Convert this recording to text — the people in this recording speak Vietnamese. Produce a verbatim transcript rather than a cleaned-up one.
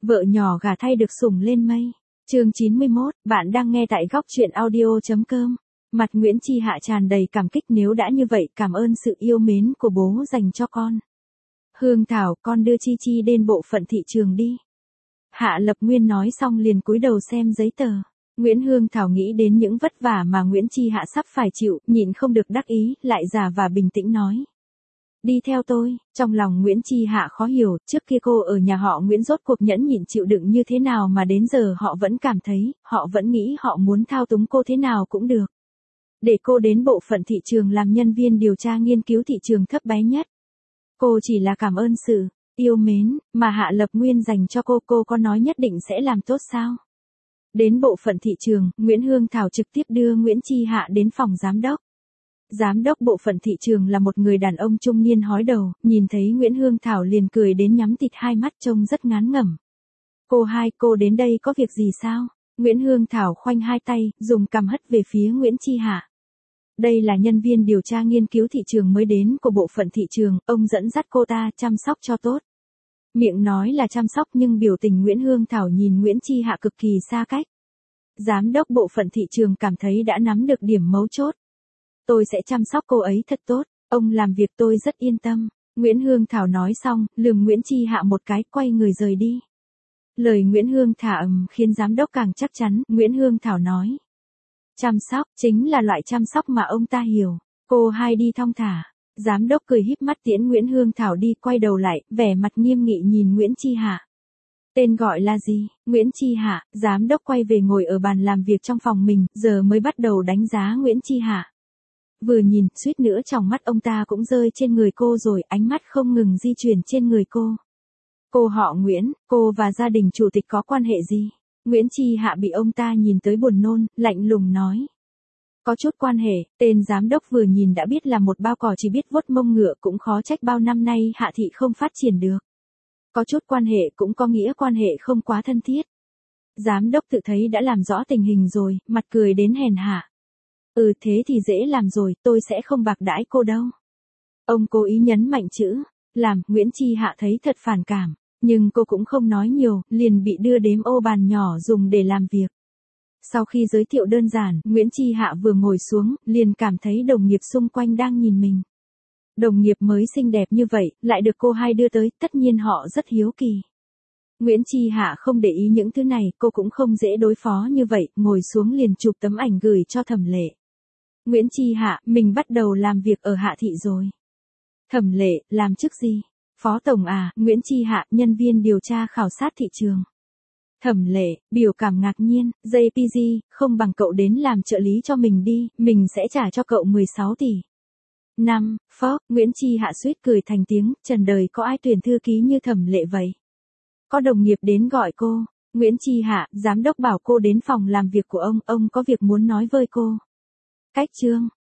Vợ nhỏ gả thay được sủng lên mây. Chương chín mươi mốt, bạn đang nghe tại góc truyện audio chấm com. Mặt Nguyễn Chi Hạ tràn đầy cảm kích, nếu đã như vậy cảm ơn sự yêu mến của bố dành cho con. Hương Thảo, con đưa Chi Chi đến bộ phận thị trường đi. Hạ Lập Nguyên nói xong liền cúi đầu xem giấy tờ. Nguyễn Hương Thảo nghĩ đến những vất vả mà Nguyễn Chi Hạ sắp phải chịu, nhịn không được đắc ý, lại già và bình tĩnh nói. Đi theo tôi. Trong lòng Nguyễn Chi Hạ khó hiểu, trước kia cô ở nhà họ Nguyễn rốt cuộc nhẫn nhịn chịu đựng như thế nào mà đến giờ họ vẫn cảm thấy, họ vẫn nghĩ họ muốn thao túng cô thế nào cũng được. Để cô đến bộ phận thị trường làm nhân viên điều tra nghiên cứu thị trường thấp bé nhất. Cô chỉ là cảm ơn sự yêu mến mà Hạ Lập Nguyên dành cho cô, cô có nói nhất định sẽ làm tốt sao? Đến bộ phận thị trường, Nguyễn Hương Thảo trực tiếp đưa Nguyễn Chi Hạ đến phòng giám đốc. Giám đốc bộ phận thị trường là một người đàn ông trung niên hói đầu, nhìn thấy Nguyễn Hương Thảo liền cười đến nhắm tịt hai mắt, trông rất ngán ngẩm. Cô hai, cô đến đây có việc gì sao? Nguyễn Hương Thảo khoanh hai tay, dùng cằm hất về phía Nguyễn Chi Hạ. Đây là nhân viên điều tra nghiên cứu thị trường mới đến của bộ phận thị trường, ông dẫn dắt cô ta chăm sóc cho tốt. Miệng nói là chăm sóc nhưng biểu tình Nguyễn Hương Thảo nhìn Nguyễn Chi Hạ cực kỳ xa cách. Giám đốc bộ phận thị trường cảm thấy đã nắm được điểm mấu chốt. Tôi sẽ chăm sóc cô ấy thật tốt, ông làm việc tôi rất yên tâm. Nguyễn Hương Thảo nói xong, lườm Nguyễn Chi Hạ một cái, quay người rời đi. Lời Nguyễn Hương Thảo ầm khiến giám đốc càng chắc chắn, Nguyễn Hương Thảo nói. Chăm sóc, chính là loại chăm sóc mà ông ta hiểu. Cô hai đi thong thả. Giám đốc cười híp mắt tiễn Nguyễn Hương Thảo đi, quay đầu lại, vẻ mặt nghiêm nghị nhìn Nguyễn Chi Hạ. Tên gọi là gì? Nguyễn Chi Hạ. Giám đốc quay về ngồi ở bàn làm việc trong phòng mình, giờ mới bắt đầu đánh giá Nguyễn Chi Hạ. Vừa nhìn, suýt nữa trong mắt ông ta cũng rơi trên người cô rồi, ánh mắt không ngừng di chuyển trên người cô. Cô họ Nguyễn, cô và gia đình chủ tịch có quan hệ gì? Nguyễn Chi Hạ bị ông ta nhìn tới buồn nôn, lạnh lùng nói. Có chút quan hệ, tên giám đốc vừa nhìn đã biết là một bao cỏ chỉ biết vuốt mông ngựa, cũng khó trách bao năm nay Hạ thị không phát triển được. Có chút quan hệ cũng có nghĩa quan hệ không quá thân thiết. Giám đốc tự thấy đã làm rõ tình hình rồi, mặt cười đến hèn hạ. Ừ thế thì dễ làm rồi, tôi sẽ không bạc đãi cô đâu. Ông cố ý nhấn mạnh chữ làm, Nguyễn Chi Hạ thấy thật phản cảm, nhưng cô cũng không nói nhiều, liền bị đưa đến ô bàn nhỏ dùng để làm việc. Sau khi giới thiệu đơn giản, Nguyễn Chi Hạ vừa ngồi xuống, liền cảm thấy đồng nghiệp xung quanh đang nhìn mình. Đồng nghiệp mới xinh đẹp như vậy, lại được cô hai đưa tới, tất nhiên họ rất hiếu kỳ. Nguyễn Chi Hạ không để ý những thứ này, cô cũng không dễ đối phó như vậy, ngồi xuống liền chụp tấm ảnh gửi cho Thẩm Lệ. Nguyễn Chi Hạ, mình bắt đầu làm việc ở Hạ thị rồi. Thẩm Lệ, làm chức gì? Phó tổng à? Nguyễn Chi Hạ, nhân viên điều tra khảo sát thị trường. Thẩm Lệ, biểu cảm ngạc nhiên, gi pê giê, không bằng cậu đến làm trợ lý cho mình đi, mình sẽ trả cho cậu mười sáu tỷ. Năm, phó, Nguyễn Chi Hạ suýt cười thành tiếng, trần đời có ai tuyển thư ký như Thẩm Lệ vậy? Có đồng nghiệp đến gọi cô. Nguyễn Chi Hạ, giám đốc bảo cô đến phòng làm việc của ông, ông có việc muốn nói với cô. Cách chương.